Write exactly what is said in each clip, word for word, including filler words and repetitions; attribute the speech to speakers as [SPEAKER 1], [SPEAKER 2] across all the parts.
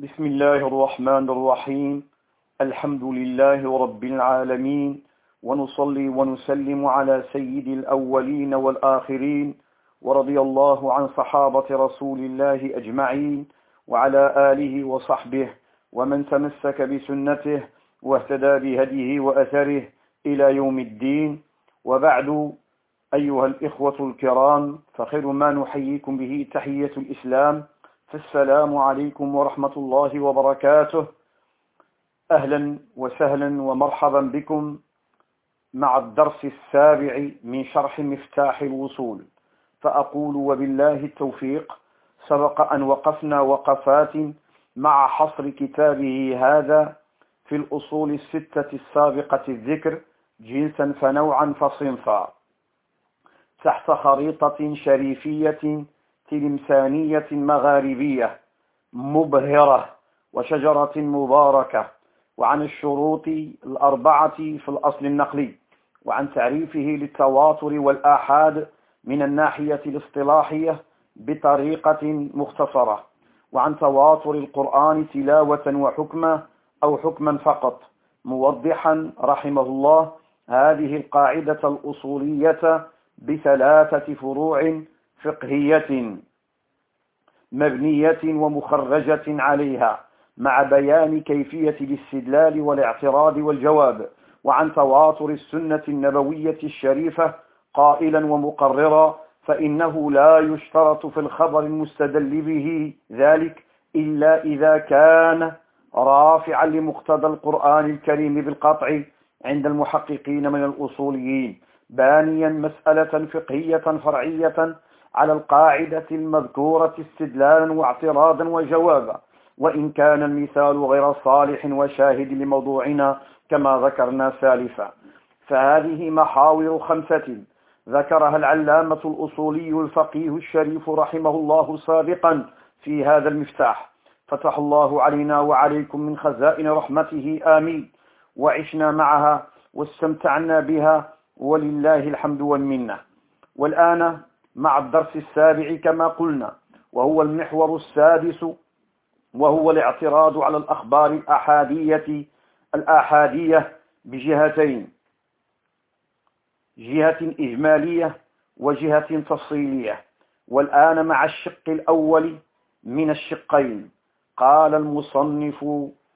[SPEAKER 1] بسم الله الرحمن الرحيم. الحمد لله رب العالمين، ونصلي ونسلم على سيد الأولين والآخرين، ورضي الله عن صحابة رسول الله أجمعين، وعلى آله وصحبه ومن تمسك بسنته واهتدى بهديه وأثره إلى يوم الدين. وبعد، أيها الإخوة الكرام، فخير ما نحييكم به تحية الإسلام، فالسلام عليكم ورحمة الله وبركاته. أهلا وسهلا ومرحبا بكم مع الدرس السابع من شرح مفتاح الوصول. فأقول وبالله التوفيق. سبق أن وقفنا وقفات مع حصر كتابه هذا في الأصول الستة السابقة الذكر جنسا فنوعا فصنفا، تحت خريطة شريفية تلمسانية مغاربية مبهرة وشجرة مباركة، وعن الشروط الأربعة في الأصل النقلي، وعن تعريفه للتواتر والآحاد من الناحية الاصطلاحية بطريقة مختصرة، وعن تواتر القرآن تلاوة وحكما أو حكما فقط، موضحا رحمه الله هذه القاعدة الأصولية بثلاثة فروع فقهية مبنية ومخرجة عليها، مع بيان كيفية الاستدلال والاعتراض والجواب، وعن تواتر السنة النبوية الشريفة قائلا ومقررا: فإنه لا يشترط في الخبر المستدل به ذلك إلا إذا كان رافعا لمقتضى القرآن الكريم بالقطع عند المحققين من الأصوليين، بانيا مسألة فقهية فرعية على القاعدة المذكورة استدلالا واعتراضا وجوابا، وإن كان المثال غير صالح وشاهد لموضوعنا كما ذكرنا سالفا. فهذه محاور خمسة ذكرها العلامة الأصولي الفقيه الشريف رحمه الله سابقا في هذا المفتاح، فتح الله علينا وعليكم من خزائن رحمته آمين، وعشنا معها واستمتعنا بها ولله الحمد والمنة. والآن مع الدرس السابع كما قلنا، وهو المحور السادس، وهو الاعتراض على الأخبار الأحادية الآحادية بجهتين: جهة إجمالية وجهة تفصيلية. والآن مع الشق الأول من الشقين. قال المصنف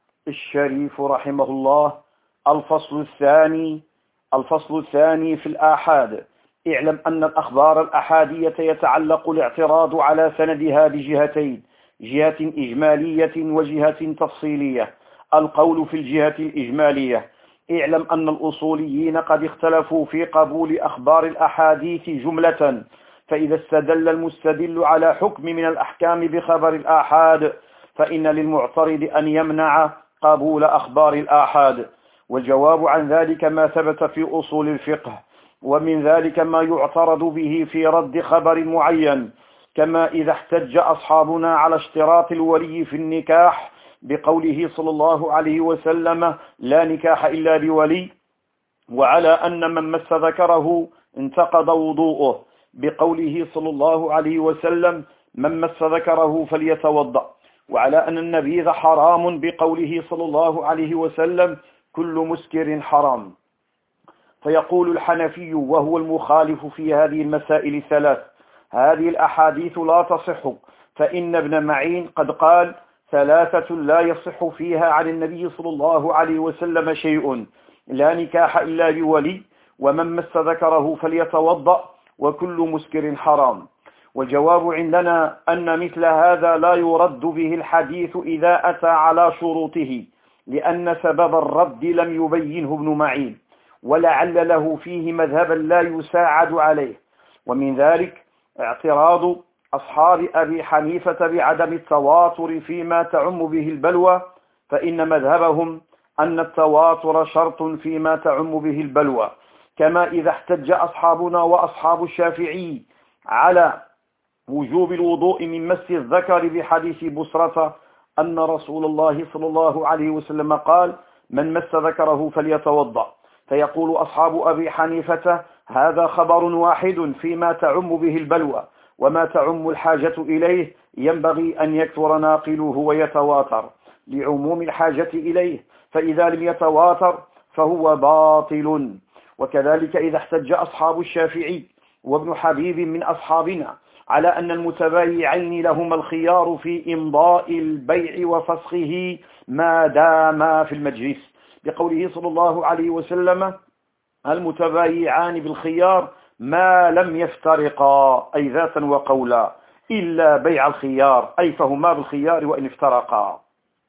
[SPEAKER 1] الشريف رحمه الله: الفصل الثاني الفصل الثاني في الآحاد. اعلم أن الأخبار الأحادية يتعلق الاعتراض على سندها بجهتين: جهة إجمالية وجهة تفصيلية. القول في الجهة الإجمالية: اعلم أن الأصوليين قد اختلفوا في قبول أخبار الأحاديث جملة، فإذا استدل المستدل على حكم من الأحكام بخبر الآحاد فإن للمعترض أن يمنع قبول أخبار الآحاد. والجواب عن ذلك ما ثبت في أصول الفقه، ومن ذلك ما يعترض به في رد خبر معين، كما إذا احتج أصحابنا على اشتراط الولي في النكاح بقوله صلى الله عليه وسلم: لا نكاح إلا بولي، وعلى أن من مس ذكره انتقض وضوءه بقوله صلى الله عليه وسلم: من مس ذكره فليتوضأ، وعلى أن النبيذ حرام بقوله صلى الله عليه وسلم: كل مسكر حرام. فيقول الحنفي وهو المخالف في هذه المسائل الثلاث: هذه الأحاديث لا تصح، فإن ابن معين قد قال: ثلاثة لا يصح فيها عن النبي صلى الله عليه وسلم شيء: لا نكاح إلا بولي، ومن مس ذكره فليتوضأ، وكل مسكر حرام. والجواب عندنا أن مثل هذا لا يرد به الحديث إذا أتى على شروطه، لأن سبب الرد لم يبينه ابن معين، ولعل له فيه مذهبا لا يساعد عليه. ومن ذلك اعتراض أصحاب أبي حنيفة بعدم التواتر فيما تعم به البلوى، فإن مذهبهم أن التواتر شرط فيما تعم به البلوى، كما إذا احتج أصحابنا وأصحاب الشافعي على وجوب الوضوء من مس الذكر بحديث بصرة أن رسول الله صلى الله عليه وسلم قال: من مس ذكره فليتوضأ. فيقول أصحاب أبي حنيفة: هذا خبر واحد فيما تعم به البلوى، وما تعم الحاجة إليه ينبغي أن يكثر ناقله ويتواتر. لعموم الحاجة إليه، فإذا لم يتواتر فهو باطل. وكذلك إذا احتج أصحاب الشافعي وابن حبيب من أصحابنا على أن المتبايعين لهما الخيار في إمضاء البيع وفسخه ما داما في المجلس، بقوله صلى الله عليه وسلم: المتبايعان بالخيار ما لم يفترقا، أي ذاتا وقولا، إلا بيع الخيار، أي فهما بالخيار وإن افترقا.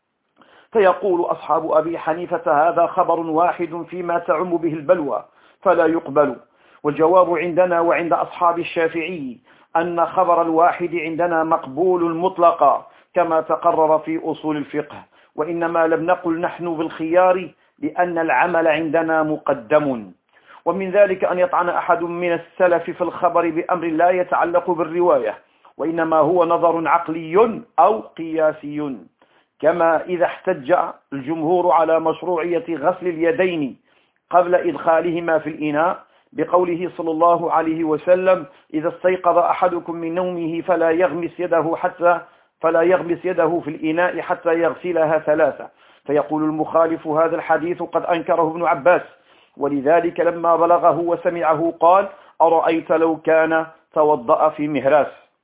[SPEAKER 1] فيقول أصحاب أبي حنيفة: هذا خبر واحد فيما تعم به البلوى فلا يقبل. والجواب عندنا وعند أصحاب الشافعي أن خبر الواحد عندنا مقبول مطلقا كما تقرر في أصول الفقه، وإنما لم نقل نحن بالخيار لأن العمل عندنا مقدم. ومن ذلك أن يطعن أحد من السلف في الخبر بأمر لا يتعلق بالرواية، وإنما هو نظر عقلي أو قياسي، كما إذا احتج الجمهور على مشروعية غسل اليدين قبل إدخالهما في الإناء بقوله صلى الله عليه وسلم: إذا استيقظ أحدكم من نومه فلا يغمس يده حتى فلا يغمس يده في الإناء حتى يغسلها ثلاثة. فيقول المخالف: هذا الحديث قد أنكره ابن عباس، ولذلك لما بلغه وسمعه قال: أرأيت لو كان توضأ في مهراس.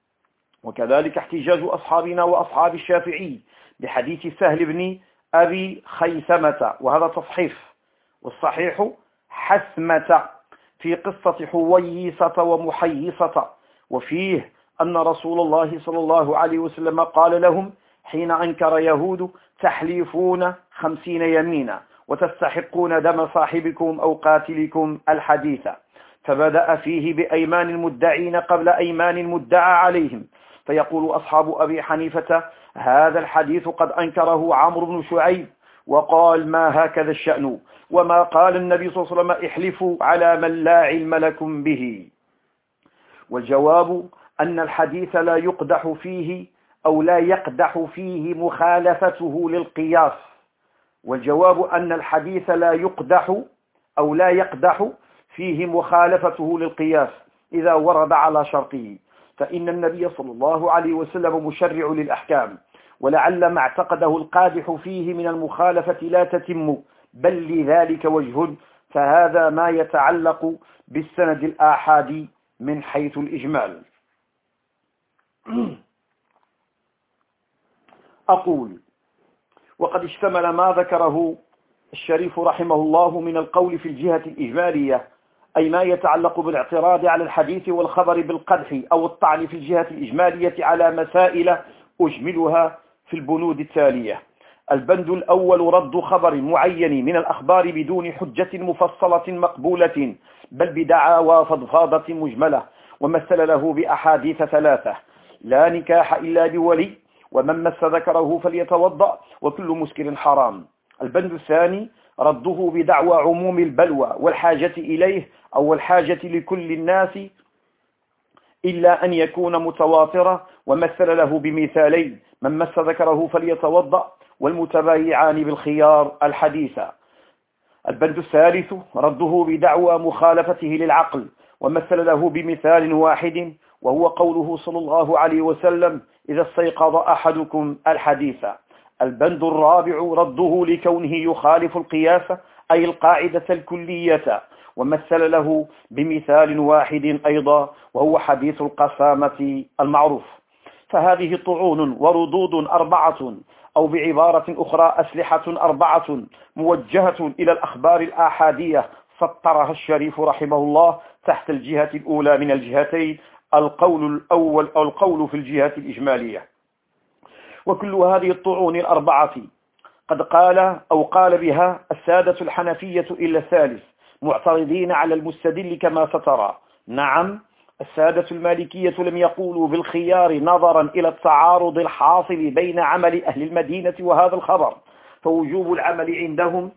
[SPEAKER 1] وكذلك احتجاج أصحابنا وأصحاب الشافعي بحديث سهل بن أبي خيثمة، وهذا تصحيف، والصحيح حسمة، في قصة حويصة ومحيصة، وفيه أن رسول الله صلى الله عليه وسلم قال لهم حين أنكر يهود: تحلفون خمسين يمينا وتستحقون دم صاحبكم أو قاتلكم الحديث. فبدأ فيه بأيمان المدعين قبل أيمان المدعى عليهم. فيقول أصحاب أبي حنيفة: هذا الحديث قد أنكره عمرو بن شعيب وقال: ما هكذا الشأن، وما قال النبي صلى الله عليه وسلم: احلفوا على من لا علم لكم به. والجواب أن الحديث لا يقدح فيه أو لا يقدح فيه مخالفته للقياس. والجواب أن الحديث لا يقدح أو لا يقدح فيه مخالفته للقياس إذا ورد على شرطه، فإن النبي صلى الله عليه وسلم مشرع للأحكام، ولعل ما اعتقده القادح فيه من المخالفة لا تتم، بل لذلك وجه، فهذا ما يتعلق بالسند الآحادي من حيث الإجمال. أقول: وقد اشتمل ما ذكره الشريف رحمه الله من القول في الجهة الإجمالية، أي ما يتعلق بالاعتراض على الحديث والخبر بالقدح أو الطعن في الجهة الإجمالية، على مسائل أجملها في البنود التالية. البند الأول: رد خبر معين من الأخبار بدون حجة مفصلة مقبولة، بل بدعاوى فضفاضة مجملة، ومثل له بأحاديث ثلاثة: لا نكاح إلا بولي، ومن مس ذكره فليتوضأ، وكل مسكر حرام. البند الثاني: رده بدعوى عموم البلوى والحاجة إليه أو الحاجة لكل الناس إلا أن يكون متواترا، ومثل له بمثالين: من مس ذكره فليتوضأ، والمتبايعان بالخيار الحديثة. البند الثالث: رده بدعوى مخالفته للعقل، ومثل له بمثال واحد، وهو قوله صلى الله عليه وسلم: إذا استيقظ أحدكم الحديث. البند الرابع: رده لكونه يخالف القياس، أي القاعدة الكلية، ومثل له بمثال واحد أيضا، وهو حديث القسامة المعروف. فهذه طعون وردود أربعة، أو بعبارة أخرى أسلحة أربعة موجهة إلى الأخبار الآحادية، سطرها الشريف رحمه الله تحت الجهة الأولى من الجهتين: القول الأول أو القول في الجهة الإجمالية. وكل هذه الطعون الأربعة قد قال أو قال بها السادة الحنفية إلا الثالث، معترضين على المستدل كما سترى. نعم، السادة المالكية لم يقولوا بالخيار نظرا إلى التعارض الحاصل بين عمل أهل المدينة وهذا الخبر، فوجوب العمل عندهم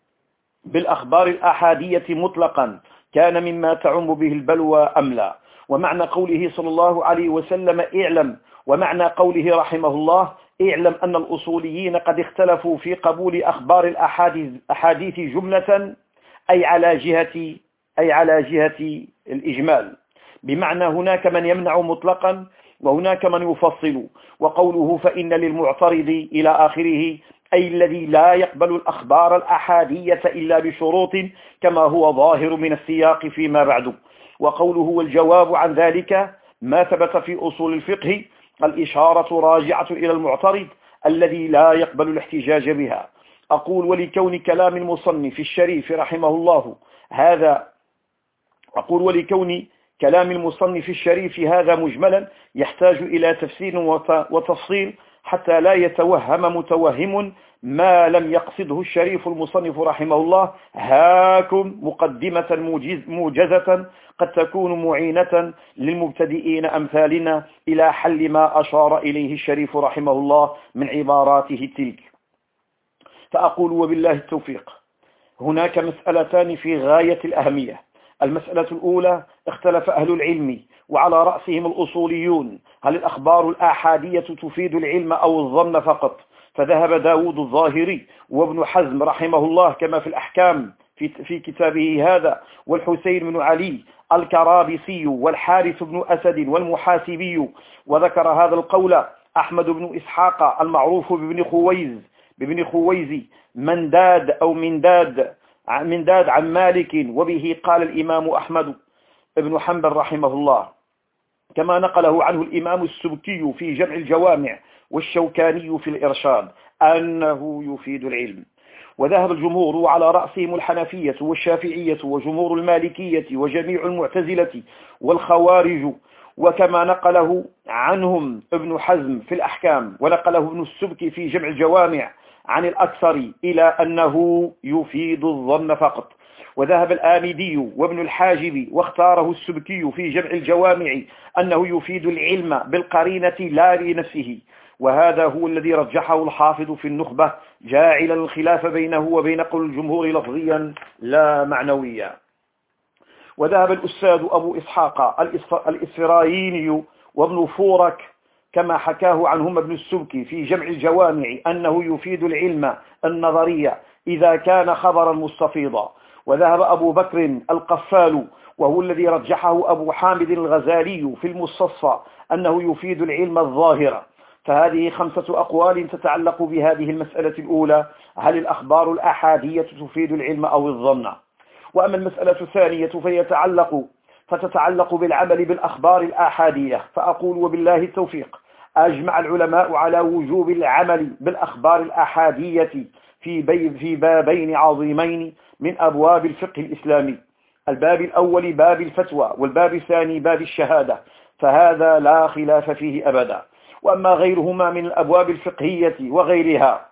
[SPEAKER 1] بالأخبار الأحادية مطلقا كان مما تعم به البلوى أم لا. ومعنى قوله صلى الله عليه وسلم اعلم، ومعنى قوله رحمه الله اعلم أن الأصوليين قد اختلفوا في قبول أخبار الأحاديث جملة، أي على جهة أي على جهة الإجمال، بمعنى هناك من يمنع مطلقا وهناك من يفصل. وقوله فإن للمعترض إلى آخره أي الذي لا يقبل الأخبار الأحادية إلا بشروط كما هو ظاهر من السياق فيما بعد. وقوله والجواب عن ذلك ما ثبت في أصول الفقه الإشارة راجعة إلى المعترض الذي لا يقبل الاحتجاج بها. أقول ولكون كلام المصنف الشريف رحمه الله هذا أقول ولكون كلام المصنف الشريف هذا مجملا يحتاج إلى تفسير وتفصيل حتى لا يتوهم متوهم ما لم يقصده الشريف المصنف رحمه الله. هاكم مقدمة موجزة قد تكون معينة للمبتدئين أمثالنا إلى حل ما أشار إليه الشريف رحمه الله من عباراته تلك. فأقول وبالله التوفيق. هناك مسألتان في غاية الأهمية. المسألة الأولى اختلف أهل العلم وعلى رأسهم الأصوليون هل الأخبار الآحادية تفيد العلم أو الظن فقط؟ فذهب داود الظاهري وابن حزم رحمه الله كما في الأحكام في, في كتابه هذا، والحسين بن علي الكرابسي والحارث بن أسد والمحاسبي، وذكر هذا القول أحمد بن إسحاق المعروف بابن خويز بابن خويز منداد أو منداد منداد عن مالك، وبه قال الإمام أحمد بن حنبل رحمه الله، كما نقله عنه الإمام السبكي في جمع الجوامع والشوكاني في الإرشاد أنه يفيد العلم. وذهب الجمهور وعلى رأسهم الحنفية والشافعية وجمهور المالكية وجميع المعتزلة والخوارج، وكما نقله عنهم ابن حزم في الأحكام ونقله ابن السبكي في جمع الجوامع عن الأكثر إلى أنه يفيد الظن فقط. وذهب الآمدي وابن الحاجب واختاره السبكي في جمع الجوامع أنه يفيد العلم بالقرينة لا لنفسه، وهذا هو الذي رجحه الحافظ في النخبة جاعلا الخلاف بينه وبين قول الجمهور لفظيا لا معنويا. وذهب الأستاذ أبو إسحاق الإسفرايني وابن فورك كما حكاه عنهما ابن السبكي في جمع الجوامع أنه يفيد العلم النظرية إذا كان خبرا مستفيضا. وذهب أبو بكر القفال وهو الذي رجحه أبو حامد الغزالي في المستصفى أنه يفيد العلم الظاهر. فهذه خمسة أقوال تتعلق بهذه المسألة الأولى، هل الأخبار الأحادية تفيد العلم أو الظن؟ وأما المسألة الثانية فيتعلق فتتعلق بالعمل بالأخبار الآحادية. فأقول وبالله التوفيق أجمع العلماء على وجوب العمل بالأخبار الآحادية في, بي في بابين عظيمين من أبواب الفقه الإسلامي، الباب الأول باب الفتوى والباب الثاني باب الشهادة، فهذا لا خلاف فيه أبدا. وأما غيرهما من الأبواب الفقهية وغيرها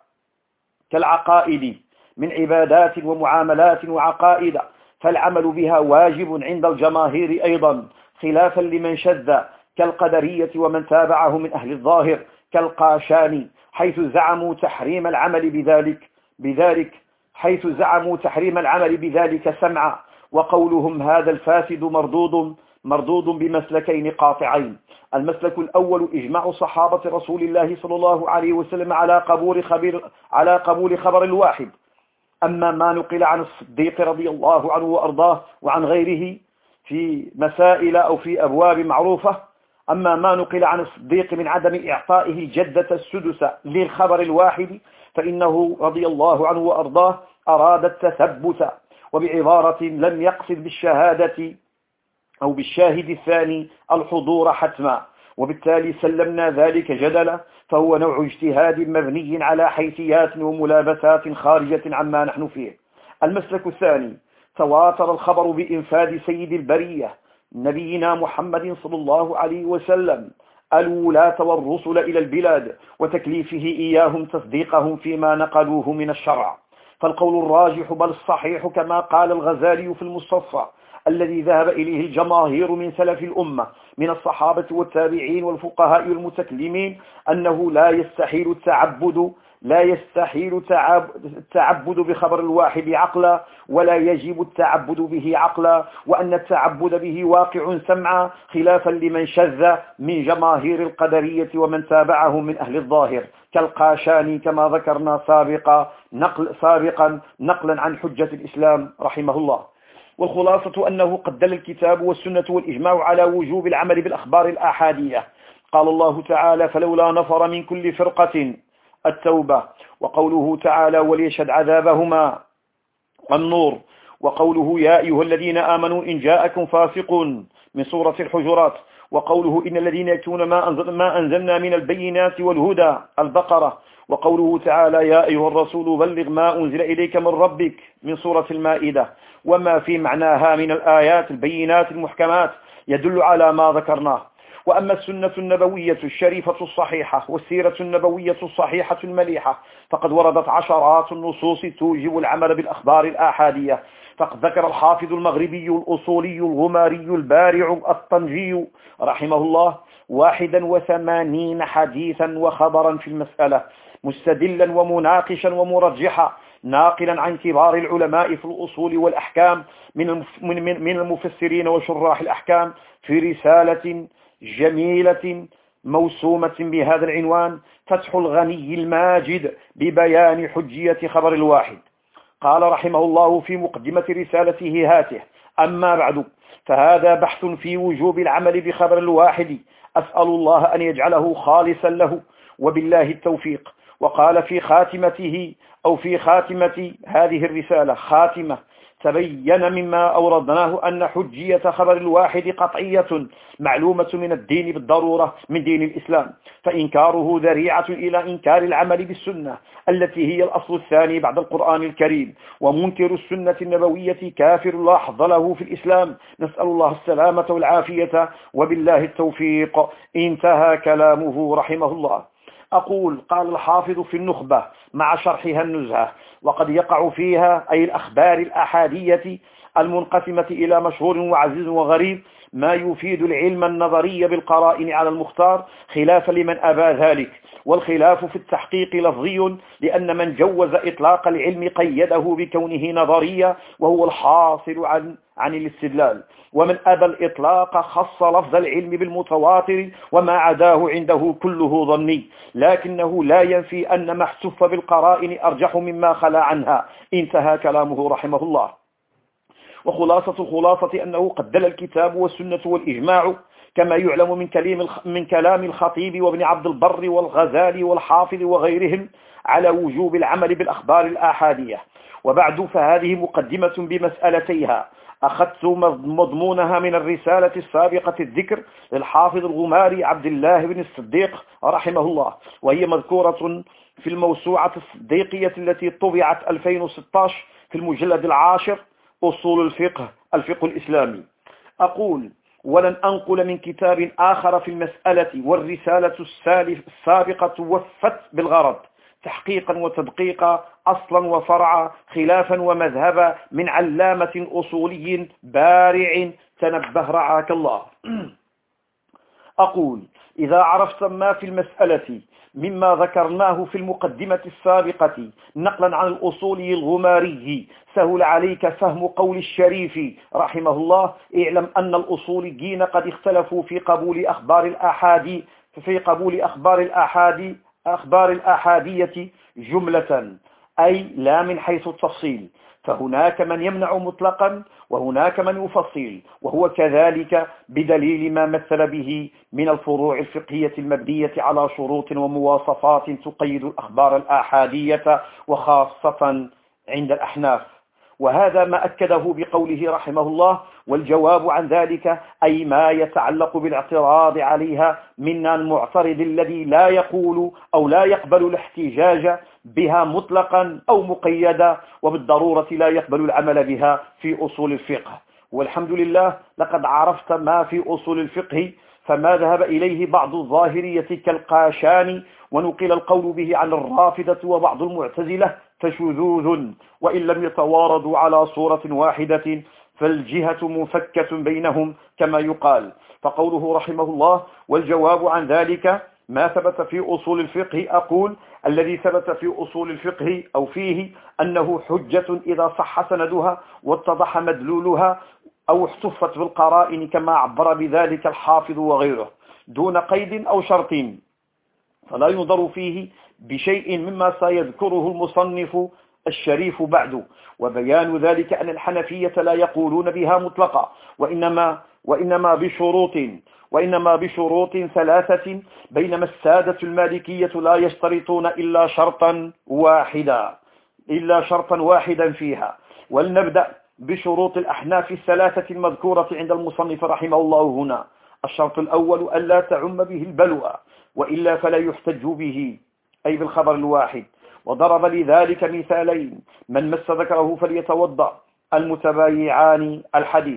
[SPEAKER 1] كالعقائد من عبادات ومعاملات وعقائد فالعمل بها واجب عند الجماهير أيضا، خلافا لمن شذ كالقدرية ومن تابعه من أهل الظاهر كالقاشاني، حيث زعموا تحريم العمل بذلك بذلك حيث زعموا تحريم العمل بذلك سمعا. وقولهم هذا الفاسد مردود مردود بمسلكين قاطعين. المسلك الأول إجماع صحابة رسول الله صلى الله عليه وسلم على قبول خبر على قبول خبر الواحد. أما ما نقل عن الصديق رضي الله عنه وأرضاه وعن غيره في مسائل أو في أبواب معروفة أما ما نقل عن الصديق من عدم إعطائه الجدة السدس للخبر الواحد فإنه رضي الله عنه وأرضاه أراد التثبت، وبعبارة لم يقصد بالشهادة أو بالشاهد الثاني الحضور حتما، وبالتالي سلمنا ذلك جدلا، فهو نوع اجتهاد مبني على حيثيات وملابسات خارجة عما نحن فيه. المسلك الثاني تواتر الخبر بإنفاذ سيد البرية نبينا محمد صلى الله عليه وسلم الولاة والرسل إلى البلاد وتكليفه إياهم تصديقهم فيما نقلوه من الشرع. فالقول الراجح بل الصحيح كما قال الغزالي في المستصفى الذي ذهب إليه الجماهير من سلف الأمة من الصحابة والتابعين والفقهاء والمتكلمين أنه لا يستحيل التعبد لا يستحيل التعبد بخبر الواحد عقلا، ولا يجب التعبد به عقلا، وأن التعبد به واقع سمعا، خلافا لمن شذ من جماهير القدرية ومن تابعه من أهل الظاهر كالقاشاني كما ذكرنا سابقا نقل سابقا نقلا عن حجة الإسلام رحمه الله. والخلاصة أنه قد دل الكتاب والسنة والإجماع على وجوب العمل بالأخبار الآحادية. قال الله تعالى: فلولا نفر من كل فرقة التوبة. وقوله تعالى وليشهد عذابهما النور. وقوله يا أيها الذين آمنوا إن جاءكم فاسق من سورة الحجرات. وقوله إن الذين يكتمون ما, أنزل ما أنزلنا من البينات والهدى البقرة. وقوله تعالى يا أيها الرسول بلغ ما أنزل إليك من ربك من سورة المائدة. وما في معناها من الآيات البينات المحكمات يدل على ما ذكرناه. وأما السنة النبوية الشريفة الصحيحة والسيرة النبوية الصحيحة المليحة فقد وردت عشرات النصوص توجب العمل بالأخبار الآحادية. فقد ذكر الحافظ المغربي الأصولي الغماري البارع الطنجي رحمه الله واحدا وثمانين حديثا وخبرا في المسألة مستدلا ومناقشا ومرجحا ناقلا عن كبار العلماء في الأصول والأحكام من المفسرين وشراح الأحكام في رسالة جميلة موسومة بهذا العنوان فتح الغني الماجد ببيان حجية خبر الواحد. قال رحمه الله في مقدمة رسالته هاته أما بعد فهذا بحث في وجوب العمل بخبر الواحد أسأل الله أن يجعله خالصا له وبالله التوفيق. وقال في خاتمته أو في خاتمة هذه الرسالة خاتمة تبين مما أوردناه أن حجية خبر الواحد قطعية معلومة من الدين بالضرورة من دين الإسلام، فإنكاره ذريعة إلى إنكار العمل بالسنة التي هي الأصل الثاني بعد القرآن الكريم، ومنكر السنة النبوية كافر لا حظ له في الإسلام. نسأل الله السلامة والعافية وبالله التوفيق. انتهى كلامه رحمه الله. أقول قال الحافظ في النخبة مع شرحها النزهة وقد يقع فيها أي الأخبار الأحادية المنقسمة إلى مشهور وعزيز وغريب ما يفيد العلم النظري بالقرائن على المختار خلافا لمن أبى ذلك، والخلاف في التحقيق لفظي لأن من جوز إطلاق العلم قيده بكونه نظريا وهو الحاصل عن عن الاستدلال، ومن أبى الإطلاق خص لفظ العلم بالمتواتر وما عداه عنده كله ظني، لكنه لا ينفي أن ما احتف بالقرائن أرجح مما خلا عنها. انتهى كلامه رحمه الله. وخلاصة الخلاصة أنه قد دل الكتاب والسنة والإجماع كما يعلم من كلام من كلام الخطيب وابن عبد البر والغزالي والحافظ وغيرهم على وجوب العمل بالأخبار الآحادية. وبعد فهذه مقدمة بمسألتيها أخذت مضمونها من الرسالة السابقة الذكر للحافظ الغماري عبد الله بن الصديق رحمه الله، وهي مذكورة في الموسوعة الصديقية التي طبعت ألفين وستة عشر في المجلد العاشر أصول الفقه الفقه الإسلامي. أقول ولن أنقل من كتاب آخر في المسألة والرسالة السابقة وفت بالغرض تحقيقا وتدقيقا أصلا وفرعا خلافا ومذهبا من علامة أصولي بارع تنبه رعاك الله. أقول إذا عرفت ما في المسألة مما ذكرناه في المقدمة السابقة نقلا عن الأصولي الغماري سهل عليك فهم قول الشريف رحمه الله اعلم أن الأصوليين قد اختلفوا في قبول أخبار الآحاد في قبول أخبار الآحاد أخبار الآحادية جملة أي لا من حيث التفصيل، فهناك من يمنع مطلقا وهناك من يفصل، وهو كذلك بدليل ما مثل به من الفروع الفقهية المبنية على شروط ومواصفات تقيد الأخبار الآحادية وخاصة عند الأحناف. وهذا ما أكده بقوله رحمه الله والجواب عن ذلك أي ما يتعلق بالاعتراض عليها من المعترض الذي لا يقول أو لا يقبل الاحتجاج بها مطلقا أو مقيدا وبالضرورة لا يقبل العمل بها في أصول الفقه. والحمد لله لقد عرفت ما في أصول الفقه، فما ذهب إليه بعض الظاهرية كالقاشاني ونقل القول به عن الرافضة وبعض المعتزلة فشذوذ، وإن لم يتواردوا على صورة واحدة فالجهة مفكة بينهم كما يقال. فقوله رحمه الله والجواب عن ذلك ما ثبت في أصول الفقه. أقول الذي ثبت في أصول الفقه أو فيه أنه حجة إذا صح سندها واتضح مدلولها أو احتفت بالقرائن كما عبر بذلك الحافظ وغيره دون قيد أو شرط، فلا ينظر فيه بشيء مما سيذكره المصنف الشريف بعد. وبيان ذلك أن الحنفية لا يقولون بها مطلقا وإنما, وإنما بشروط، وإنما بشروط ثلاثة، بينما السادة المالكية لا يشترطون إلا شرطا واحدا إلا شرطا واحدا فيها. ولنبدأ بشروط الأحناف الثلاثة المذكورة عند المصنف رحمه الله هنا. الشرط الأول ألا تعم به البلوى، وإلا فلا يحتج به، أي بالخبر الواحد. وضرب لذلك مثالين: من مس ذكره فليتوضأ، المتبايعان، الحديث.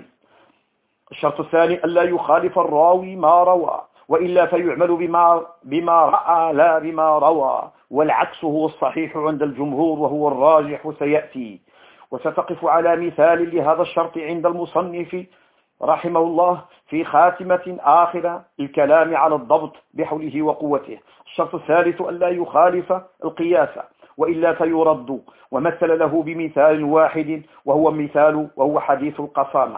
[SPEAKER 1] الشرط الثاني ألا يخالف الراوي ما روى، وإلا فيعمل بما, بما رأى لا بما روى، والعكس هو الصحيح عند الجمهور وهو الراجح سيأتي. وستقف على مثال لهذا الشرط عند المصنف رحمه الله في خاتمة آخر الكلام على الضبط بحوله وقوته. الشرط الثالث ألا يخالف القياس، وإلا فيرد، ومثل له بمثال واحد وهو مثال وهو حديث القصامة.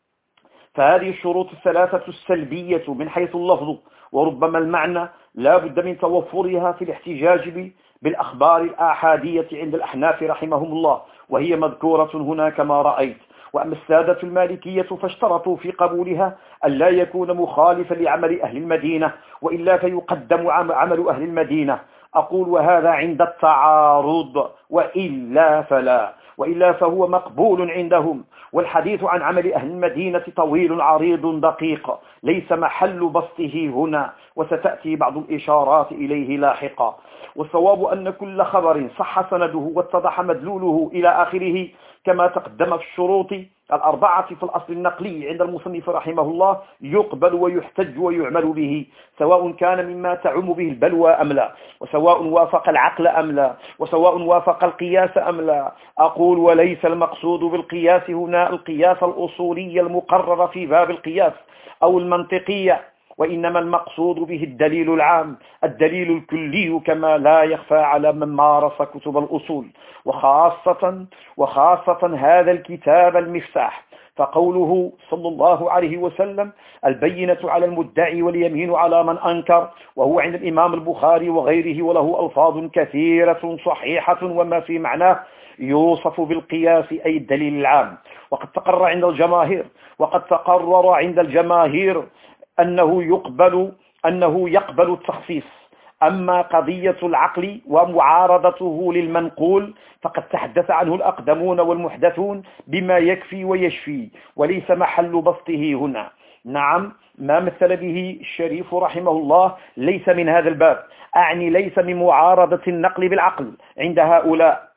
[SPEAKER 1] فهذه الشروط الثلاثة السلبية من حيث اللفظ وربما المعنى لا بد من توفرها في الاحتجاج بالأخبار الآحادية عند الأحناف رحمهم الله، وهي مذكورة هنا كما رأيت. وأما السادة المالكية فاشترطوا في قبولها أن لا يكون مخالفا لعمل أهل المدينة، وإلا فيقدم عمل أهل المدينة. أقول وهذا عند التعارض، وإلا فلا، وإلا فهو مقبول عندهم. والحديث عن عمل أهل المدينة طويل عريض دقيق، ليس محل بسطه هنا، وستأتي بعض الإشارات إليه لاحقا. والصواب أن كل خبر صح سنده واتضح مدلوله إلى آخره كما تقدم في الشروط الأربعة في الأصل النقلي عند المصنف رحمه الله يقبل ويحتج ويعمل به، سواء كان مما تعم به البلوى أم لا، وسواء وافق العقل أم لا، وسواء وافق القياس أم لا. أقول وليس المقصود بالقياس هنا القياس الأصولي المقرر في باب القياس أو المنطقية، وإنما المقصود به الدليل العام، الدليل الكلي، كما لا يخفى على من مارس كتب الأصول، وخاصة, وخاصة هذا الكتاب المفتاح. فقوله صلى الله عليه وسلم البينة على المدعي واليمين على من أنكر، وهو عند الإمام البخاري وغيره، وله ألفاظ كثيرة صحيحة وما في معناه، يوصف بالقياس أي الدليل العام. وقد تقرر عند الجماهير وقد تقرر عند الجماهير أنه يقبل أنه يقبل التخصيص. أما قضية العقل ومعارضته للمنقول فقد تحدث عنه الأقدمون والمحدثون بما يكفي ويشفي، وليس محل بسطه هنا. نعم، ما مثل به الشريف رحمه الله ليس من هذا الباب، أعني ليس من معارضة النقل بالعقل عند هؤلاء،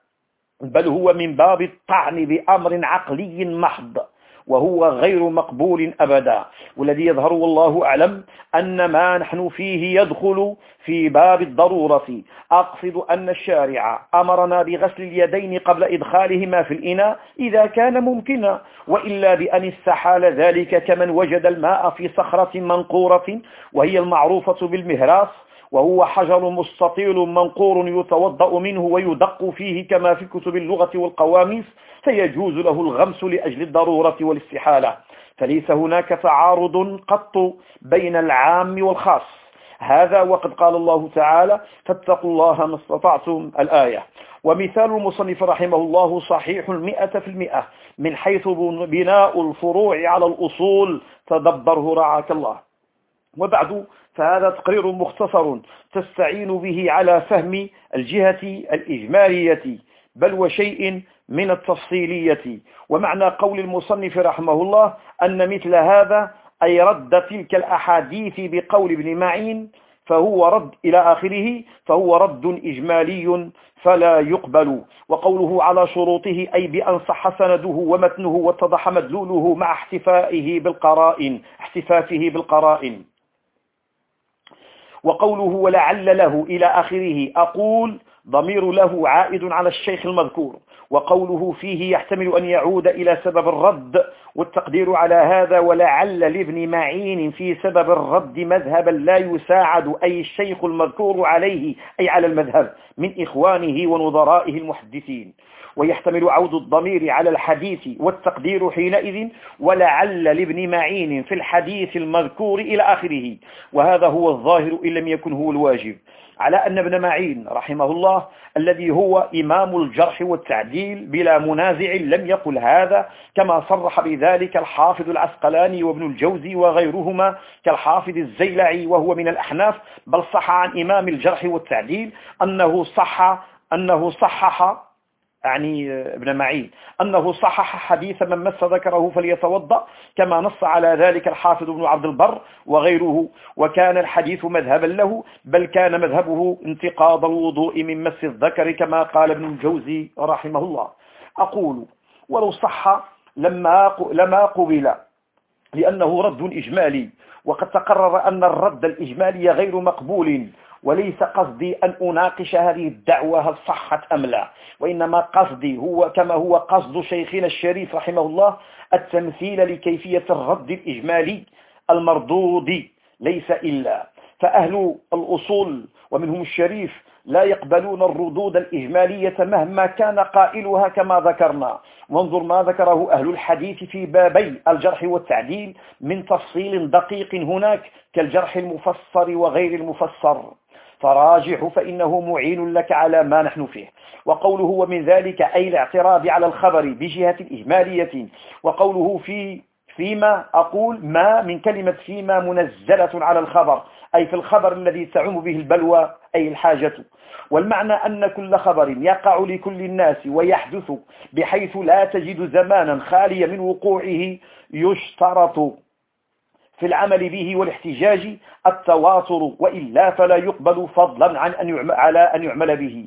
[SPEAKER 1] بل هو من باب الطعن بأمر عقلي محض، وهو غير مقبول أبدا. والذي يظهر والله أعلم أن ما نحن فيه يدخل في باب الضرورة. أقصد أن الشارع أمرنا بغسل اليدين قبل إدخالهما في الإناء إذا كان ممكنا، وإلا بأن استحال ذلك كمن وجد الماء في صخرة منقورة وهي المعروفة بالمهراس، وهو حجر مستطيل منقور يتوضأ منه ويدق فيه كما في كتب اللغة والقواميس، فيجوز له الغمس لأجل الضرورة والاستحالة. فليس هناك تعارض قط بين العام والخاص، هذا وقد قال الله تعالى فاتقوا الله ما استطعتم الآية. ومثال المصنف رحمه الله صحيح المئة في المئة من حيث بناء الفروع على الأصول، تدبره رعاك الله. وبعد فهذا تقرير مختصر تستعين به على فهم الجهة الإجمالية بل وشيء من التفصيلية. ومعنى قول المصنف رحمه الله أن مثل هذا أي رد تلك الأحاديث بقول ابن معين فهو رد إلى آخره، فهو رد إجمالي فلا يقبل. وقوله على شروطه أي بأن صح سنده ومتنه واتضح مدلوله مع احتفائه بالقرائن احتفافه بالقرائن. وقوله ولعل له إلى آخره، أقول ضمير له عائد على الشيخ المذكور، وقوله فيه يحتمل أن يعود إلى سبب الرد، والتقدير على هذا ولعل لابن معين في سبب الرد مذهبا لا يساعد أي الشيخ المذكور عليه أي على المذهب من إخوانه ونظرائه المحدثين. ويحتمل عود الضمير على الحديث، والتقدير حينئذ ولعل لابن معين في الحديث المذكور إلى آخره، وهذا هو الظاهر إن لم يكن هو الواجب. على أن ابن معين رحمه الله الذي هو إمام الجرح والتعديل بلا منازع لم يقل هذا، كما صرح بذلك الحافظ العسقلاني وابن الجوزي وغيرهما كالحافظ الزيلعي وهو من الأحناف، بل صح عن إمام الجرح والتعديل أنه صح أنه صحح يعني ابن معين أنه صحح حديث من مس ذكره فليتوضأ، كما نص على ذلك الحافظ ابن عبد البر وغيره، وكان الحديث مذهبا له، بل كان مذهبه انتقاض الوضوء من مس الذكر كما قال ابن الجوزي رحمه الله. أقول ولو صح لما لما قبل لأنه رد إجمالي، وقد تقرر أن الرد الإجمالي غير مقبول، وليس قصدي أن أناقش هذه الدعوة هل صحت أم لا، وإنما قصدي هو كما هو قصد شيخنا الشريف رحمه الله التمثيل لكيفية الرد الإجمالي المردود ليس إلا. فأهل الأصول ومنهم الشريف لا يقبلون الردود الإجمالية مهما كان قائلها كما ذكرنا. وانظر ما ذكره أهل الحديث في بابي الجرح والتعديل من تفصيل دقيق هناك كالجرح المفسر وغير المفسر، فراجح فإنه معين لك على ما نحن فيه. وقوله ومن ذلك أي الاعتراض على الخبر بجهة الإجمالية، وقوله في فيما أقول ما من كلمة فيما منزلة على الخبر، أي في الخبر الذي تعم به البلوى أي الحاجة، والمعنى أن كل خبر يقع لكل الناس ويحدث بحيث لا تجد زمانا خاليا من وقوعه يشترط في العمل به والاحتجاج التواتر، وإلا فلا يقبل فضلا عن أن يعمل على أن يعمل به.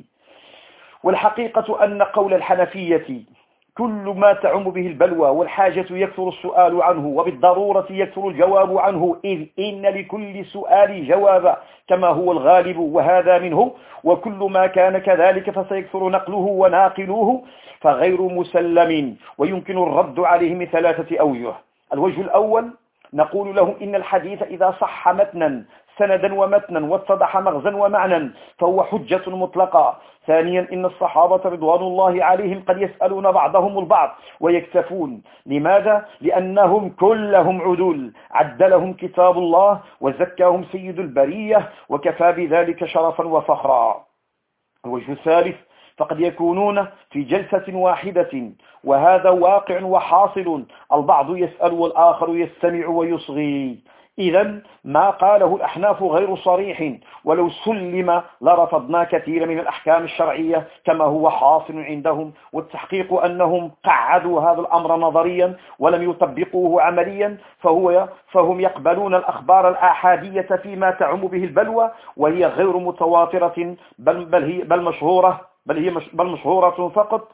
[SPEAKER 1] والحقيقة أن قول الحنفية كل ما تعم به البلوى والحاجة يكثر السؤال عنه وبالضرورة يكثر الجواب عنه، إذ إن لكل سؤال جوابا كما هو الغالب وهذا منه، وكل ما كان كذلك فسيكثر نقله وناقلوه فغير مسلم، ويمكن الرد عليه من ثلاثة أوجه. الوجه الأول نقول له إن الحديث إذا صح متنا سندا ومتنا واتضح مغزا ومعنى فهو حجة مطلقة. ثانيا إن الصحابة رضوان الله عليهم قد يسألون بعضهم البعض ويكتفون. لماذا؟ لأنهم كلهم عدول عدلهم كتاب الله وزكاهم سيد البرية وكفى بذلك شرفا وفخرا. الوجه الثالث فقد يكونون في جلسة واحدة، وهذا واقع وحاصل، البعض يسأل والآخر يستمع ويصغي. إذا ما قاله الأحناف غير صريح، ولو سلم لرفضنا كثير من الأحكام الشرعية كما هو حاصل عندهم، والتحقيق أنهم قعدوا هذا الأمر نظريا ولم يطبقوه عمليا، فهو فهم يقبلون الأخبار الآحادية فيما تعم به البلوى وهي غير متواترة بل, بل, هي بل مشهورة بل هي مش بل مشهورة فقط،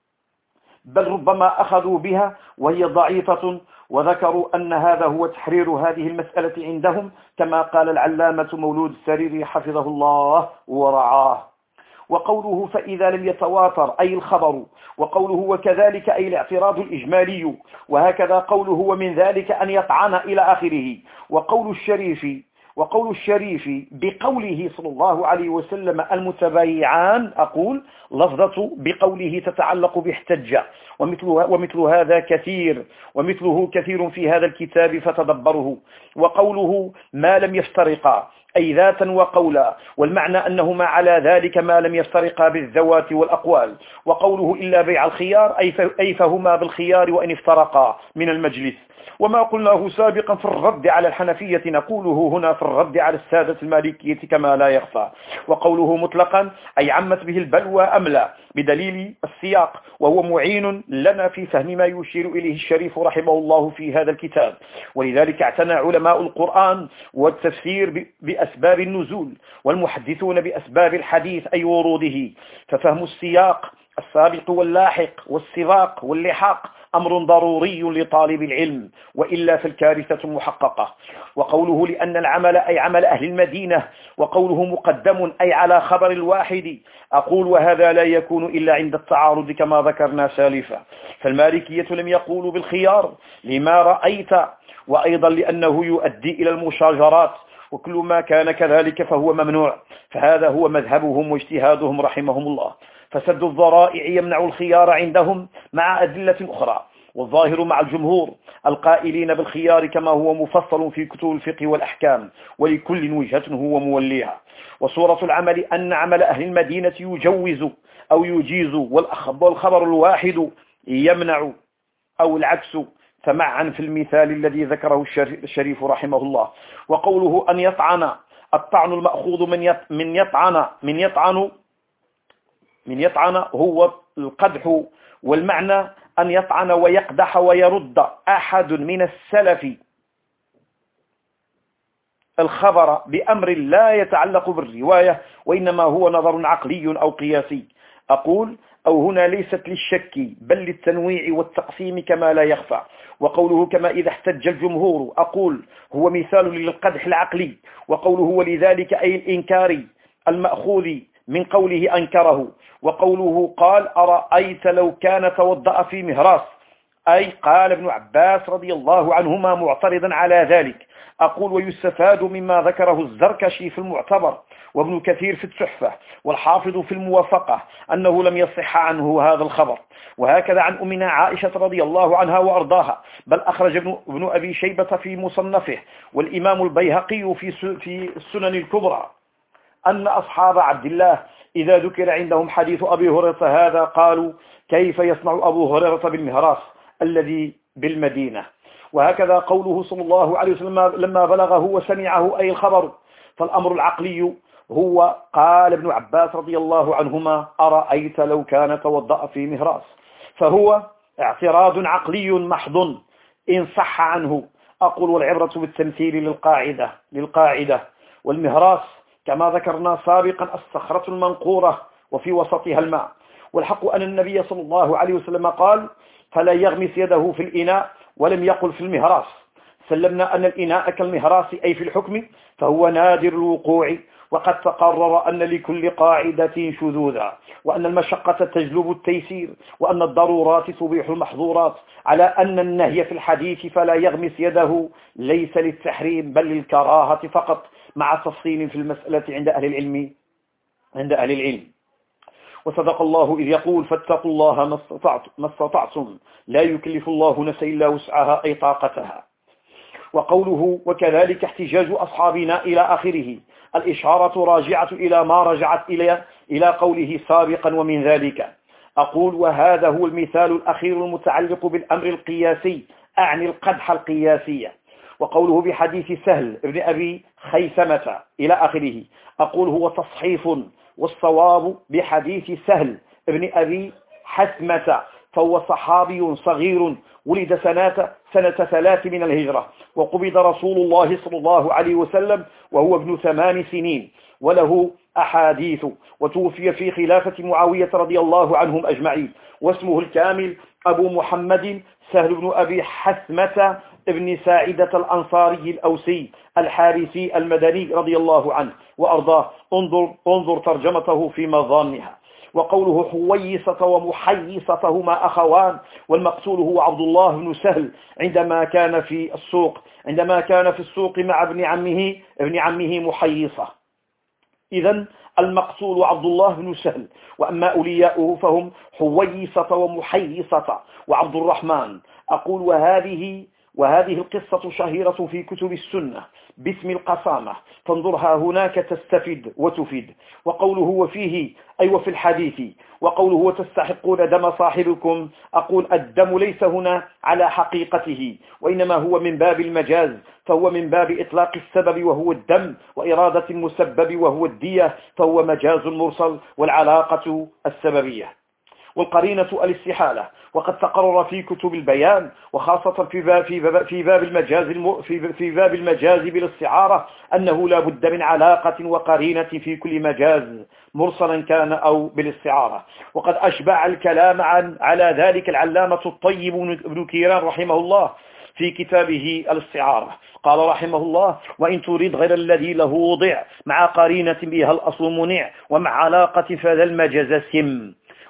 [SPEAKER 1] بل ربما أخذوا بها وهي ضعيفة، وذكروا أن هذا هو تحرير هذه المسألة عندهم كما قال العلامة مولود السريري حفظه الله ورعاه. وقوله فإذا لم يتواتر أي الخبر، وقوله وكذلك أي الاعتراض الإجمالي، وهكذا قوله ومن ذلك أن يطعن إلى آخره. وقول الشريف وقول الشريف بقوله صلى الله عليه وسلم المتبايعان، أقول لفظة بقوله تتعلق باحتج، ومثل, ومثل هذا كثير ومثله كثير في هذا الكتاب فتدبره. وقوله ما لم يفترقا أي ذاتا وقولا، والمعنى أنهما على ذلك ما لم يفترقا بالذوات والأقوال. وقوله إلا بيع الخيار أي فهما بالخيار وإن افترقا من المجلس. وما قلناه سابقا في الرد على الحنفية نقوله هنا في الرد على السادة المالكية كما لا يخفى. وقوله مطلقا أي عمت به البلوى أم لا بدليل السياق، وهو معين لنا في فهم ما يشير إليه الشريف رحمه الله في هذا الكتاب. ولذلك اعتنى علماء القرآن والتفسير بأسباب النزول، والمحدثون بأسباب الحديث أي وروده، ففهم السياق السابق واللاحق والسباق واللحاق أمر ضروري لطالب العلم، وإلا فالكارثة محققة. وقوله لأن العمل أي عمل أهل المدينة، وقوله مقدم أي على خبر الواحد، أقول وهذا لا يكون إلا عند التعارض كما ذكرنا سالفا. فالمالكية لم يقولوا بالخيار لما رأيت، وأيضا لأنه يؤدي إلى المشاجرات، وكل ما كان كذلك فهو ممنوع، فهذا هو مذهبهم واجتهادهم رحمهم الله. فسد الذرائع يمنع الخيار عندهم مع أدلة أخرى، والظاهر مع الجمهور القائلين بالخيار كما هو مفصل في كتب الفقه والأحكام، ولكل وجهة هو موليها. وصورة العمل أن عمل أهل المدينة يجوز أو يجيز، والخبر الواحد يمنع أو العكس، فمعا في المثال الذي ذكره الشريف رحمه الله. وقوله أن يطعن، الطعن المأخوذ من من يطعن من يطعن من يطعن هو القدح، والمعنى أن يطعن ويقدح ويرد أحد من السلف الخبر بأمر لا يتعلق بالرواية، وإنما هو نظر عقلي أو قياسي. أقول أو هنا ليست للشك بل للتنويع والتقسيم كما لا يخفى. وقوله كما إذا احتج الجمهور، أقول هو مثال للقدح العقلي، وقوله ولذلك أي الإنكار المأخوذ من قوله أنكره. وقوله قال أرأيت لو كان توضأ في مهراس، أي قال ابن عباس رضي الله عنهما معترضا على ذلك. أقول ويستفاد مما ذكره الزركشي في المعتبر وابن كثير في التحفة والحافظ في الموافقة أنه لم يصح عنه هذا الخبر، وهكذا عن أمنا عائشة رضي الله عنها وأرضاها، بل أخرج ابن أبي شيبة في مصنفه والإمام البيهقي في السنن الكبرى أن أصحاب عبد الله إذا ذكر عندهم حديث أبي هريرة هذا قالوا كيف يصنع أبو هريرة بالمهراس الذي بالمدينة. وهكذا قوله صلى الله عليه وسلم لما بلغه وسمعه أي الخبر، فالأمر العقلي هو قال ابن عباس رضي الله عنهما أرأيت لو كان توضأ في مهراس، فهو اعتراض عقلي محض إن صح عنه. أقول والعبرة بالتمثيل للقاعدة للقاعدة والمهراس كما ذكرنا سابقا الصخرة المنقورة وفي وسطها الماء. والحق أن النبي صلى الله عليه وسلم قال فلا يغمس يده في الإناء ولم يقل في المهراس. سلمنا أن الإناء كالمهراس أي في الحكم فهو نادر الوقوع، وقد تقرر أن لكل قاعدة شذوذا، وأن المشقة تجلب التيسير، وأن الضرورات تبيح المحظورات، على أن النهي في الحديث فلا يغمس يده ليس للتحريم بل للكراهة فقط، مع تفصيل في المسألة عند أهل العلم عند أهل العلم. وصدق الله إذ يقول فاتقوا الله ما استطعتم, ما استطعتم لا يكلف الله نفسا إلا وسعها أي طاقتها. وقوله وكذلك احتجاج أصحابنا إلى آخره، الإشارة راجعة إلى ما رجعت إلى إلى قوله سابقا ومن ذلك. أقول وهذا هو المثال الأخير المتعلق بالأمر القياسي، أعني القدح القياسية. وقوله بحديث سهل ابن أبي خيثمة إلى آخره، أقول هو تصحيف، والصواب بحديث سهل ابن أبي حثمة، فهو صحابي صغير ولد سنة سنة ثلاث من الهجرة، وقبض رسول الله صلى الله عليه وسلم وهو ابن ثمان سنين، وله أحاديث، وتوفي في خلافة معاوية رضي الله عنهم أجمعين. واسمه الكامل أبو محمد سهل بن أبي حثمة ابن ساعدة الأنصاري الأوسي الحارثي المدني رضي الله عنه وأرضاه. انظر, انظر ترجمته في مظانها. وقوله حويصة ومحيصة هما أخوان، والمقتول هو عبد الله بن سهل عندما كان في السوق عندما كان في السوق مع ابن عمه ابن عمه محيصة. إذن المقتول عبد الله بن سهل، وأما أولياؤه فهم حويصة ومحيصة وعبد الرحمن. أقول وهذه وهذه القصة شهيرة في كتب السنة باسم القسامة، فانظرها هناك تستفيد وتفيد. وقوله وفيه أي وفي الحديث، وقوله وتستحقون دم صاحبكم، أقول الدم ليس هنا على حقيقته، وإنما هو من باب المجاز، فهو من باب إطلاق السبب وهو الدم، وإرادة المسبب وهو الدية، فهو مجاز مرسل والعلاقة السببية. والقرينة الاستحالة، وقد تقرر في كتب البيان وخاصة في باب في باب في باب المجاز في في باب المجاز بالاستعارة أنه لا بد من علاقة وقرينة في كل مجاز مرسلا كان أو بالاستعارة. وقد أشبع الكلام عن على ذلك العلامة الطيب ابن كيران رحمه الله في كتابه الاستعارة. قال رحمه الله وإن تريد غير الذي له وضع مع قرينة بها الأصل منع، ومع علاقة فذا المجاز سم.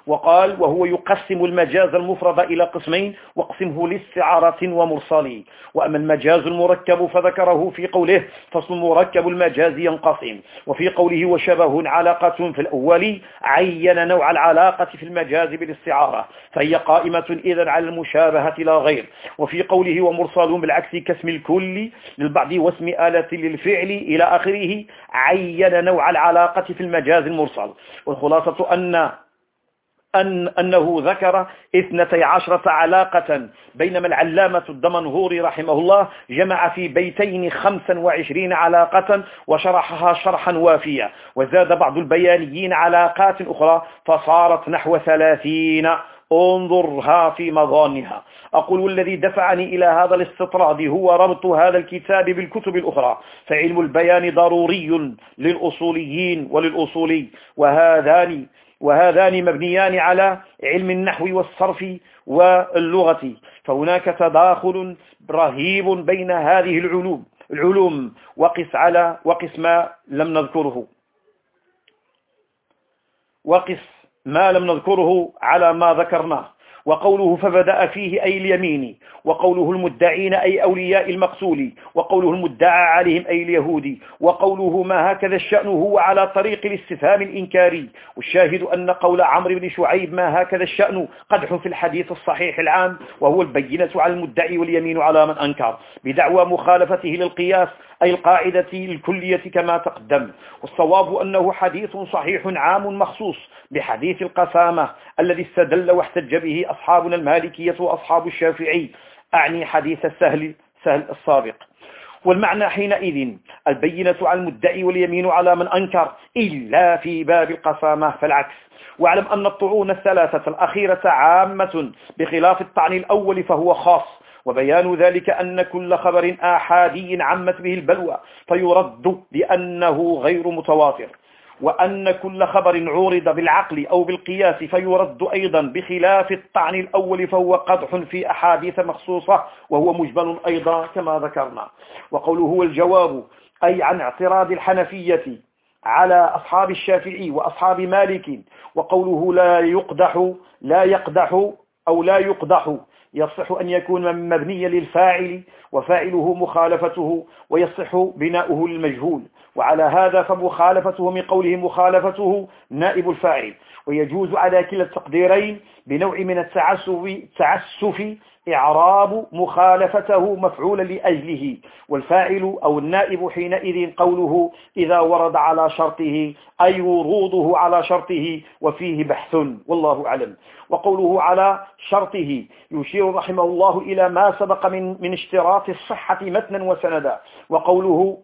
[SPEAKER 1] وقال وهو يقسم المجاز المفرد إلى قسمين واقسمه لاستعارة ومرسل. وأما المجاز المركب فذكره في قوله فصل مركب المجاز ينقسم، وفي قوله وشبه علاقة في الأول عين نوع العلاقة في المجاز بالاستعارة فهي قائمة إذن على المشابهة لا غير. وفي قوله ومرسل بالعكس كاسم الكل للبعض واسم آلة للفعل إلى آخره عين نوع العلاقة في المجاز المرسل. والخلاصة أن أن أنه ذكر اثنتي عشرة علاقة، بينما العلامة الدمنهوري رحمه الله جمع في بيتين خمسا وعشرين علاقة وشرحها شرحا وافيا، وزاد بعض البيانيين علاقات أخرى فصارت نحو ثلاثين. انظرها في مظانها. أقول والذي دفعني إلى هذا الاستطراد هو ربط هذا الكتاب بالكتب الأخرى، فعلم البيان ضروري للأصوليين وللأصولي، وهذان وهذان مبنيان على علم النحو والصرف واللغة، فهناك تداخل رهيب بين هذه العلوم العلوم وقس على وقس ما لم نذكره وقس ما لم نذكره على ما ذكرناه. وقوله فبدأ فيه أي اليمين، وقوله المدعين أي أولياء المقتول، وقوله المدعى عليهم أي اليهود، وقوله ما هكذا الشأن هو على طريق الاستفهام الإنكاري. والشاهد أن قول عمرو بن شعيب ما هكذا الشأن قدح في الحديث الصحيح العام، وهو البينة على المدعي واليمين على من أنكر بدعوى مخالفته للقياس أي القاعدة الكلية كما تقدم. والصواب أنه حديث صحيح عام مخصوص بحديث القسامة الذي استدل واحتج به أصحابنا المالكية وأصحاب الشافعي، أعني حديث السهل سهل السابق. والمعنى حينئذ البينة على المدعي واليمين على من أنكر، إلا في باب القسامة فالعكس. واعلم أن الطعون الثلاثة الأخيرة عامة بخلاف الطعن الأول فهو خاص، وبيان ذلك أن كل خبر آحادي عمت به البلوى فيرد بأنه غير متواتر، وأن كل خبر عورض بالعقل أو بالقياس فيرد أيضا بخلاف الطعن الأول فهو قدح في أحاديث مخصوصة وهو مجمل أيضا كما ذكرنا. وقوله هو الجواب أي عن اعتراض الحنفية على أصحاب الشافعي وأصحاب مالك. وقوله لا يقدح لا يقدح أو لا يقدح يصح أن يكون مبنيا للفاعل وفاعله مخالفته، ويصح بناؤه للمجهول، وعلى هذا فمخالفته من قوله مخالفته نائب الفاعل. ويجوز على كلا التقديرين بنوع من التعسف إعراب مخالفته مفعولا لأجله، والفاعل أو النائب حينئذ قوله إذا ورد على شرطه أي وروضه على شرطه، وفيه بحث والله أعلم. وقوله على شرطه يشير رحمه الله إلى ما سبق من, من اشتراط الصحة متنا وسندا. وقوله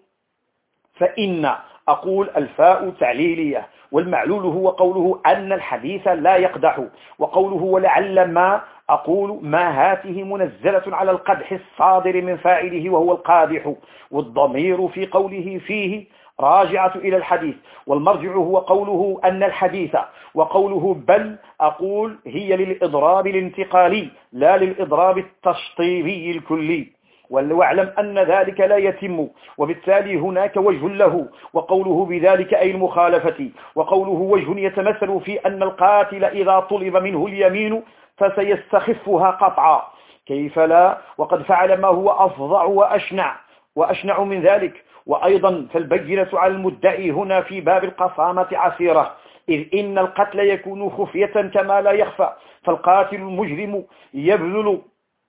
[SPEAKER 1] فإن أقول الفاء تعليلية، والمعلول هو قوله أن الحديث لا يقدح. وقوله ولعل ما أقول ما هاته منزلة على القدح الصادر من فاعله وهو القادح، والضمير في قوله فيه راجعة إلى الحديث، والمرجع هو قوله أن الحديث. وقوله بل أقول هي للإضراب الانتقالي لا للإضراب التشطيبي الكلي، واعلم أن ذلك لا يتم، وبالتالي هناك وجه له. وقوله بذلك أي المخالفة. وقوله وجه يتمثل في أن القاتل إذا طلب منه اليمين فسيستخفها قطعا، كيف لا وقد فعل ما هو أفظع وأشنع وأشنع من ذلك. وأيضا فالبينة على المدعي هنا في باب القصامة عسيرة، إذ إن القتل يكون خفية كما لا يخفى، فالقاتل المجرم يبذل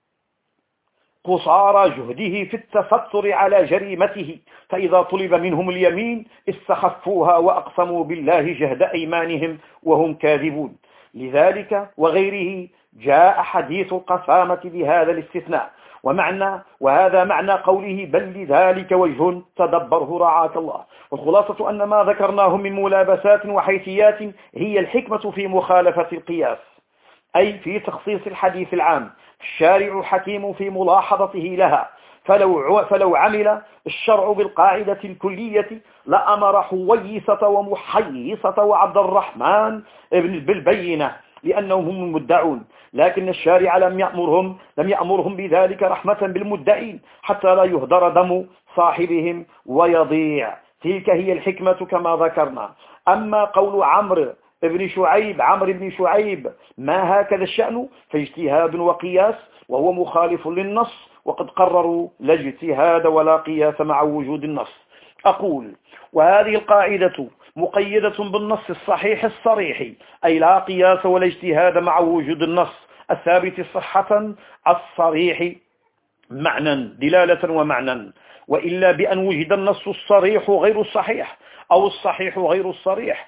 [SPEAKER 1] قصارى جهده في التستر على جريمته، فإذا طلب منهم اليمين استخفوها وأقسموا بالله جهد أيمانهم وهم كاذبون. لذلك وغيره جاء حديث القسامة بهذا الاستثناء. ومعنى وهذا معنى قوله بل لذلك وجه تدبره رعاك الله. والخلاصة أن ما ذكرناه من ملابسات وحيثيات هي الحكمة في مخالفة القياس، أي في تخصيص الحديث العام. الشارع حكيم في ملاحظته لها، فلو, فلو عمل الشرع بالقاعدة الكلية لأمر حويصة ومحيصة وعبد الرحمن بالبينة لأنهم هم المدعون، لكن الشارع لم يأمرهم لم يأمرهم بذلك رحمة بالمدعين حتى لا يهدر دم صاحبهم ويضيع. تلك هي الحكمة كما ذكرنا. أما قول عمرو ابن شعيب عمرو بن شعيب ما هكذا الشأن، فاجتهاد وقياس، وهو مخالف للنص، وقد قرروا لا اجتهاد ولا قياس مع وجود النص. أقول: وهذه القاعدة مقيدة بالنص الصحيح الصريح، أي لا قياس ولا اجتهاد مع وجود النص الثابت صحة الصريح معنى دلالة ومعنى، وإلا بأن وجد النص الصريح غير الصحيح أو الصحيح غير الصريح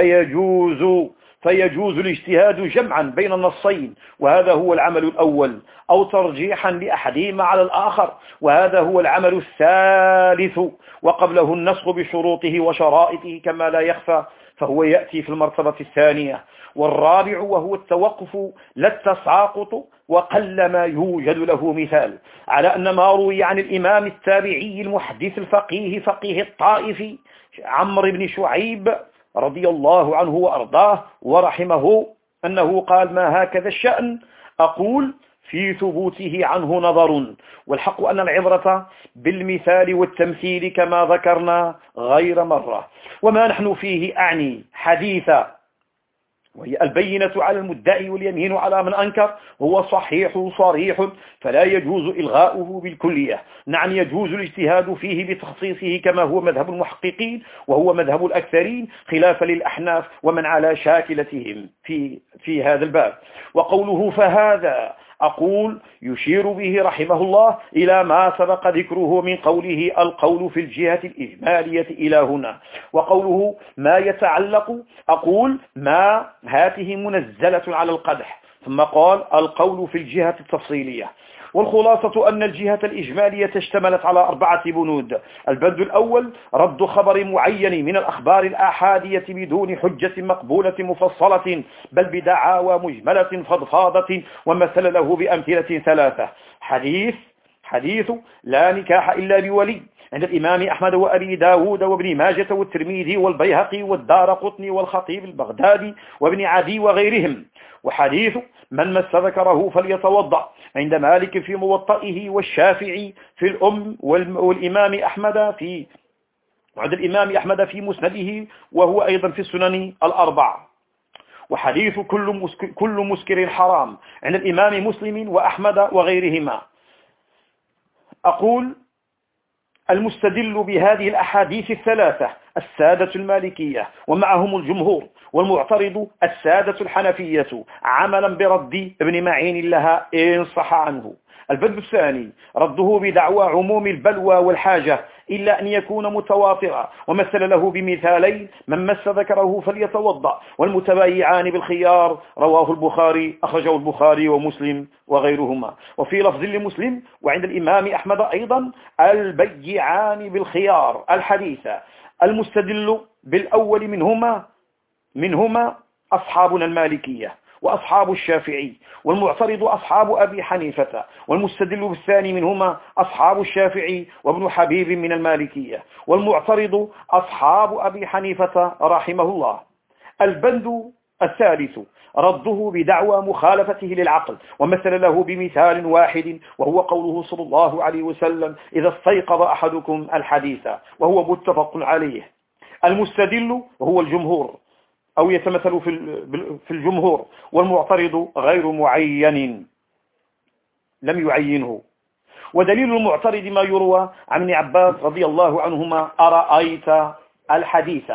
[SPEAKER 1] فيجوز فيجوز الاجتهاد جمعا بين النصين، وهذا هو العمل الأول، أو ترجيحا لأحدهما على الآخر، وهذا هو العمل الثالث، وقبله النسخ بشروطه وشرائطه كما لا يخفى، فهو يأتي في المرتبة الثانية. والرابع وهو التوقف لا التساقط، وقل ما يوجد له مثال على أن ما روي عن الإمام التابعي المحدث الفقيه فقيه الطائف عمرو بن شعيب رضي الله عنه وأرضاه ورحمه أنه قال: ما هكذا الشأن. أقول: في ثبوته عنه نظر، والحق أن العبرة بالمثال والتمثيل كما ذكرنا غير مرة. وما نحن فيه أعني حديثا، وهي البينة على المدعي واليمين على من أنكر، هو صحيح صريح فلا يجوز إلغاؤه بالكلية. نعم، يجوز الاجتهاد فيه بتخصيصه كما هو مذهب المحققين، وهو مذهب الأكثرين خلافا للأحناف ومن على شاكلتهم في, في هذا الباب. وقوله فهذا، أقول: يشير به رحمه الله إلى ما سبق ذكره من قوله القول في الجهة الإجمالية إلى هنا. وقوله ما يتعلق، أقول: ما هاته منزلة على القدح، ثم قال القول في الجهة التفصيلية. والخلاصة أن الجهة الإجمالية اشتملت على أربعة بنود: البند الأول رد خبر معين من الأخبار الآحادية بدون حجة مقبولة مفصلة، بل بدعاوى مجملة فضفاضة، ومثل له بأمثلة ثلاثة: حديث حديث لا نكاح إلا بولي عند الإمام أحمد وأبي داود وابن ماجة والترمذي والبيهقي والدارقطني والخطيب البغدادي وابن عدي وغيرهم. وحديث من مس ذكره فليتوضأ عند مالك في موطئه، والشافعي في الأم، والإمام أحمد في وعند الإمام أحمد في مسنده، وهو أيضا في السنن الأربع. وحديث كل مسكر, كل مسكر حرام عند الإمام مسلم وأحمد وغيرهما. أقول: المستدل بهذه الأحاديث الثلاثة السادة المالكية ومعهم الجمهور، والمعترض السادة الحنفية، عملا برد ابن معين لها إن صح عنه. البند الثاني رده بدعوى عموم البلوى والحاجة إلا أن يكون متواترا، ومثل له بمثالين: من مس ذكره فليتوضأ، والمتبايعان بالخيار، رواه البخاري، أخرجه البخاري ومسلم وغيرهما. وفي لفظ لمسلم وعند الإمام أحمد أيضا: البيعان بالخيار الحديث. المستدل بالأول منهما منهما أصحابنا المالكية وأصحاب الشافعي، والمعترض أصحاب أبي حنيفة، والمستدل بالثاني منهما أصحاب الشافعي وابن حبيب من المالكية، والمعترض أصحاب أبي حنيفة رحمه الله. البند الثالث رده بدعوى مخالفته للعقل، ومثل له بمثال واحد، وهو قوله صلى الله عليه وسلم: إذا استيقظ أحدكم الحديث، وهو متفق عليه. المستدل هو الجمهور أو يتمثل في الجمهور، والمعترض غير معين لم يعينه. ودليل المعترض ما يروى عن ابن عباس رضي الله عنهما: أرأيت الحديث.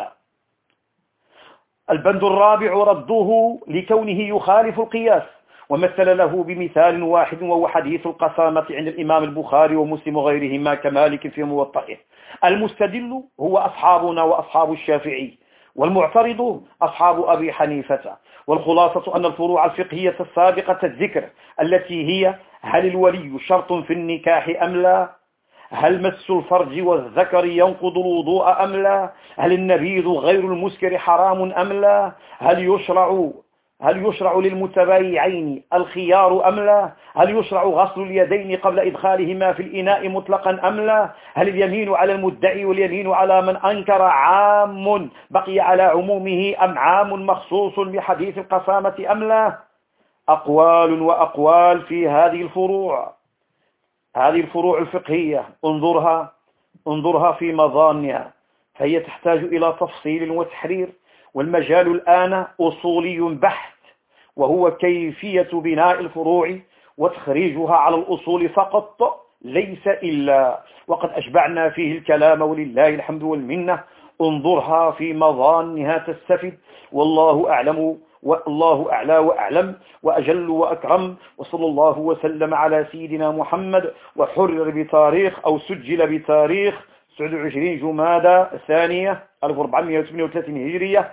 [SPEAKER 1] البند الرابع رده لكونه يخالف القياس، ومثل له بمثال واحد، وهو حديث القسامة عند الإمام البخاري ومسلم وغيرهما كمالك في موطئه. المستدل هو أصحابنا وأصحاب الشافعي، والمعترض أصحاب أبي حنيفة. والخلاصة أن الفروع الفقهية السابقة الذكر التي هي: هل الولي شرط في النكاح أم لا؟ هل مس الفرج والذكر ينقض الوضوء أم لا؟ هل النبيذ غير المسكر حرام أم لا؟ هل يشرع هل يشرع للمتبايعين الخيار أم لا؟ هل يشرع غسل اليدين قبل إدخالهما في الإناء مطلقا أم لا؟ هل اليمين على المدعي واليمين على من أنكر عام بقي على عمومه أم عام مخصوص بحديث القسامة أم لا؟ أقوال وأقوال في هذه الفروع هذه الفروع الفقهية. انظرها انظرها في مظانها، فهي تحتاج إلى تفصيل وتحرير، والمجال الآن أصولي بحت، وهو كيفية بناء الفروع وتخريجها على الأصول فقط ليس إلا، وقد أشبعنا فيه الكلام ولله الحمد والمنة. انظرها في مظانها تستفد، والله أعلم والله أعلى وأعلم وأجل وأكرم. وصلى الله وسلم على سيدنا محمد، وحرر بتاريخ أو سجل بتاريخ تسعة وعشرين جمادى الثانية ألف وأربعمائة وثمانية وثلاثين هجرية،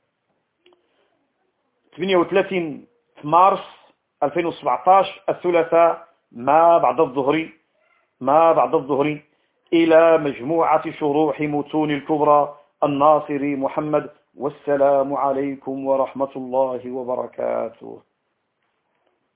[SPEAKER 1] ثمانية وثلاثين في مارس ألفين وسبعة عشر الثلاثاء ما بعد الظهر ما بعد الظهر إلى مجموعة شروح متون الكبرى الناصري محمد. والسلام عليكم ورحمة الله وبركاته.